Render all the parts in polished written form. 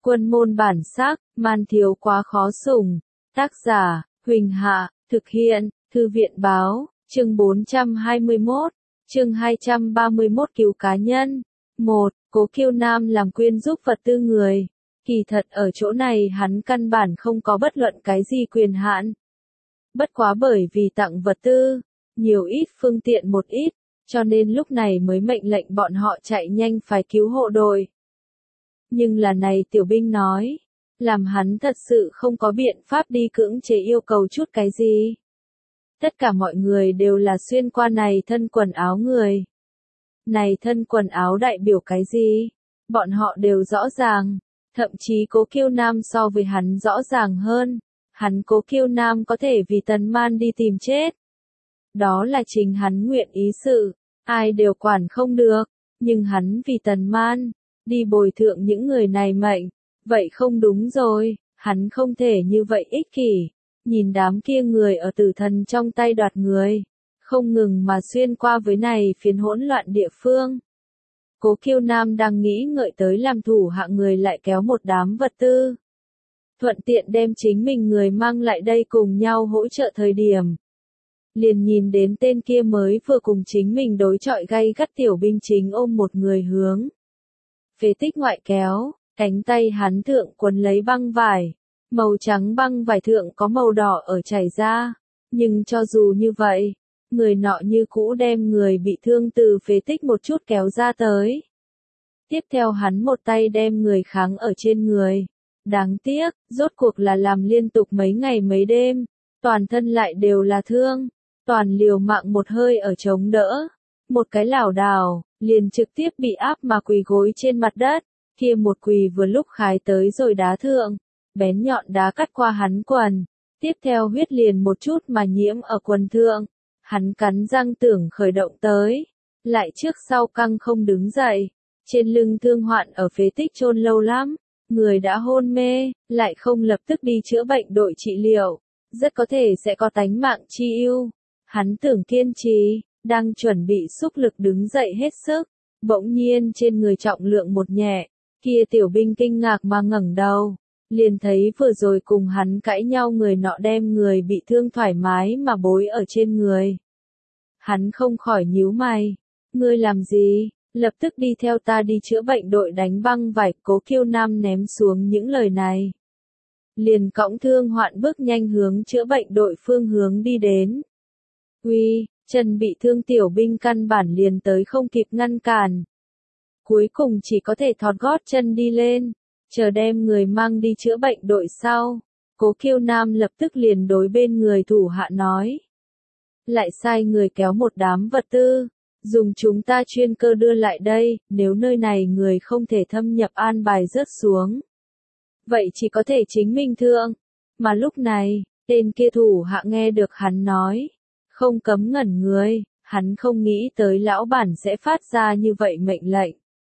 Quân môn bản sắc, man thiếu quá khó sủng. Tác giả, Huỳnh Hạ, thực hiện, Thư viện báo, chương 421, chương 231 cứu cá nhân. 1. Cố Kiêu Nam làm quyên giúp vật tư người. Kỳ thật ở chỗ này hắn căn bản không có bất luận cái gì quyền hạn. Bất quá bởi vì tặng vật tư, nhiều ít phương tiện một ít, cho nên lúc này mới mệnh lệnh bọn họ chạy nhanh phải cứu hộ đội. Nhưng là này tiểu binh nói, làm hắn thật sự không có biện pháp đi cưỡng chế yêu cầu chút cái gì. Tất cả mọi người đều là xuyên qua này thân quần áo người. Này thân quần áo đại biểu cái gì? Bọn họ đều rõ ràng, thậm chí Cố Kiêu Nam so với hắn rõ ràng hơn. Hắn Cố Kiêu Nam có thể vì Tần Man đi tìm chết. Đó là chính hắn nguyện ý sự, ai đều quản không được, nhưng hắn vì Tần Man, đi bồi thượng những người này mệnh, vậy không đúng rồi, hắn không thể như vậy ích kỷ, nhìn đám kia người ở tử thần trong tay đoạt người, không ngừng mà xuyên qua với này phiến hỗn loạn địa phương. Cố Kiêu Nam đang nghĩ ngợi tới làm thủ hạ người lại kéo một đám vật tư. Thuận tiện đem chính mình người mang lại đây cùng nhau hỗ trợ thời điểm. Liền nhìn đến tên kia mới vừa cùng chính mình đối chọi gay gắt tiểu binh chính ôm một người hướng. Phế tích ngoại kéo, cánh tay hắn thượng quấn lấy băng vải. Màu trắng băng vải thượng có màu đỏ ở chảy ra. Nhưng cho dù như vậy, người nọ như cũ đem người bị thương từ phế tích một chút kéo ra tới. Tiếp theo hắn một tay đem người kháng ở trên người. Đáng tiếc, rốt cuộc là làm liên tục mấy ngày mấy đêm, toàn thân lại đều là thương, toàn liều mạng một hơi ở chống đỡ. Một cái lảo đảo, liền trực tiếp bị áp mà quỳ gối trên mặt đất, kia một quỳ vừa lúc khái tới rồi đá thượng, bén nhọn đá cắt qua hắn quần, tiếp theo huyết liền một chút mà nhiễm ở quần thượng, hắn cắn răng tưởng khởi động tới, lại trước sau căng không đứng dậy, trên lưng thương hoạn ở phế tích chôn lâu lắm. Người đã hôn mê, lại không lập tức đi chữa bệnh đội trị liệu, rất có thể sẽ có tánh mạng chi ưu. Hắn tưởng kiên trì, đang chuẩn bị xúc lực đứng dậy hết sức, bỗng nhiên trên người trọng lượng một nhẹ, kia tiểu binh kinh ngạc mà ngẩng đầu, liền thấy vừa rồi cùng hắn cãi nhau người nọ đem người bị thương thoải mái mà bối ở trên người. Hắn không khỏi nhíu mày, ngươi làm gì? Lập tức đi theo ta đi chữa bệnh đội đánh băng vải. Cố Kiêu Nam ném xuống những lời này. Liền cõng thương hoạn bước nhanh hướng chữa bệnh đội phương hướng đi đến. Uy, chân bị thương tiểu binh căn bản liền tới không kịp ngăn cản. Cuối cùng chỉ có thể thọt gót chân đi lên, chờ đem người mang đi chữa bệnh đội sau. Cố Kiêu Nam lập tức liền đối bên người thủ hạ nói. Lại sai người kéo một đám vật tư. Dùng chúng ta chuyên cơ đưa lại đây, nếu nơi này người không thể thâm nhập an bài rớt xuống. Vậy chỉ có thể chính mình thượng. Mà lúc này, tên kia thủ hạ nghe được hắn nói. Không cấm ngẩn người, hắn không nghĩ tới lão bản sẽ phát ra như vậy mệnh lệnh.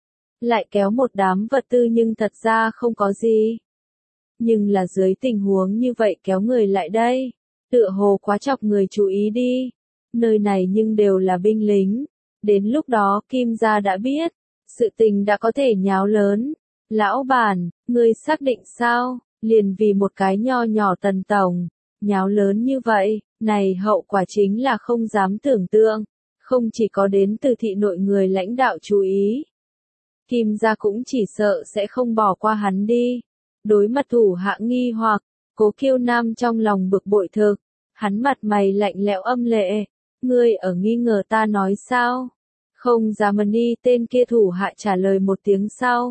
Lại kéo một đám vật tư nhưng thật ra không có gì. Nhưng là dưới tình huống như vậy kéo người lại đây. Tựa hồ quá chọc người chú ý đi. Nơi này nhưng đều là binh lính. Đến lúc đó Kim gia đã biết, sự tình đã có thể nháo lớn. Lão bản, ngươi xác định sao? Liền vì một cái nho nhỏ Tần tổng, nháo lớn như vậy, này hậu quả chính là không dám tưởng tượng, không chỉ có đến từ thị nội người lãnh đạo chú ý. Kim gia cũng chỉ sợ sẽ không bỏ qua hắn đi. Đối mặt thủ hạ nghi hoặc, Cố Kiêu Nam trong lòng bực bội thực, hắn mặt mày lạnh lẽo âm lệ. Ngươi ở nghi ngờ ta nói sao? Không dám đi, tên kia thủ hạ trả lời một tiếng sau.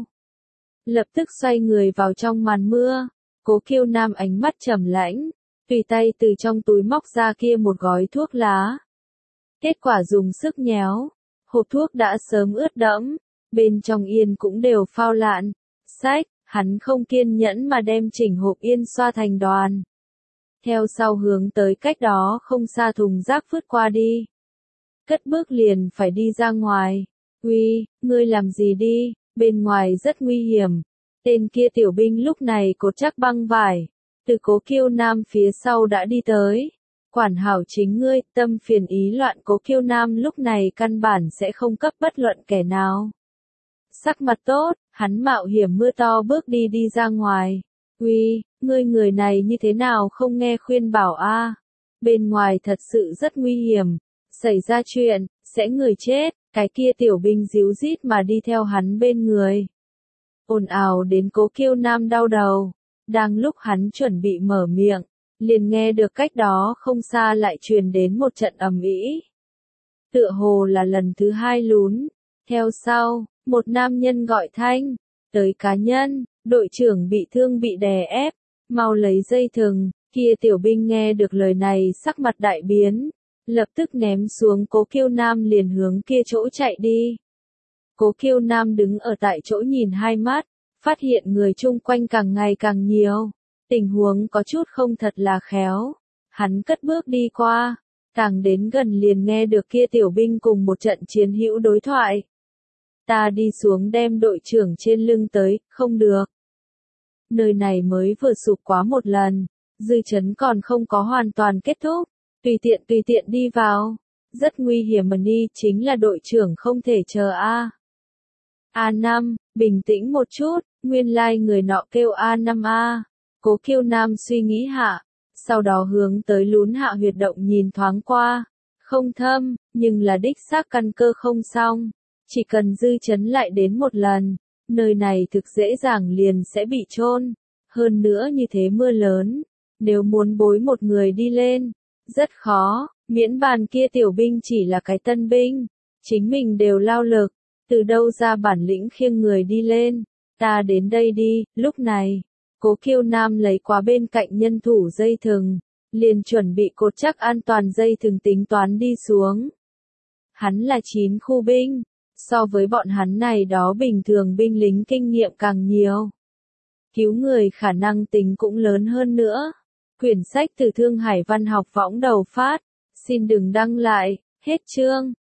Lập tức xoay người vào trong màn mưa. Cố Kiêu Nam ánh mắt trầm lãnh, tùy tay từ trong túi móc ra kia một gói thuốc lá. Kết quả dùng sức nhéo, hộp thuốc đã sớm ướt đẫm, bên trong yên cũng đều phao lạn. Sách, hắn không kiên nhẫn mà đem chỉnh hộp yên xoa thành đoàn. Theo sau hướng tới cách đó không xa thùng rác phứt qua đi. Cất bước liền phải đi ra ngoài. Uy, ngươi làm gì đi, bên ngoài rất nguy hiểm. Tên kia tiểu binh lúc này cột chắc băng vải. Từ Cố Kiêu Nam phía sau đã đi tới. Quản hảo chính ngươi, tâm phiền ý loạn. Cố Kiêu Nam lúc này căn bản sẽ không cấp bất luận kẻ nào. Sắc mặt tốt, hắn mạo hiểm mưa to bước đi ra ngoài. Uy, ngươi người này như thế nào không nghe khuyên bảo a? Bên ngoài thật sự rất nguy hiểm, xảy ra chuyện, sẽ người chết. Cái kia tiểu binh díu dít mà đi theo hắn bên người. Ồn ào đến Cố Kiêu Nam đau đầu. Đang lúc hắn chuẩn bị mở miệng, liền nghe được cách đó không xa lại truyền đến một trận ầm ĩ. Tựa hồ là lần thứ hai lún. Theo sau, một nam nhân gọi thanh, tới cá nhân, đội trưởng bị thương bị đè ép, mau lấy dây thừng. Kia tiểu binh nghe được lời này sắc mặt đại biến, lập tức ném xuống Cố Kiêu Nam liền hướng kia chỗ chạy đi. Cố Kiêu Nam đứng ở tại chỗ nhìn hai mắt, phát hiện người chung quanh càng ngày càng nhiều. Tình huống có chút không thật là khéo. Hắn cất bước đi qua, càng đến gần liền nghe được kia tiểu binh cùng một trận chiến hữu đối thoại. Ta đi xuống đem đội trưởng trên lưng tới, không được. Nơi này mới vừa sụp quá một lần, dư chấn còn không có hoàn toàn kết thúc. Tùy tiện đi vào. Rất nguy hiểm mà ni, chính là đội trưởng không thể chờ a. A5, bình tĩnh một chút, nguyên lai người nọ kêu A5A. Cố Kiêu Nam suy nghĩ hạ, sau đó hướng tới lún hạ huyệt động nhìn thoáng qua. Không thâm, nhưng là đích xác căn cơ không xong. Chỉ cần dư chấn lại đến một lần, nơi này thực dễ dàng liền sẽ bị chôn. Hơn nữa như thế mưa lớn, nếu muốn bối một người đi lên, rất khó, miễn bàn kia tiểu binh chỉ là cái tân binh, chính mình đều lao lực, từ đâu ra bản lĩnh khiêng người đi lên, ta đến đây đi. Lúc này, Cố Kiêu Nam lấy qua bên cạnh nhân thủ dây thừng, liền chuẩn bị cột chắc an toàn dây thừng tính toán đi xuống. Hắn là 9 khu binh, so với bọn hắn này đó bình thường binh lính kinh nghiệm càng nhiều. Cứu người khả năng tính cũng lớn hơn nữa. Quyển sách từ Thương Hải Văn học võng đầu phát. Xin đừng đăng lại. Hết chương.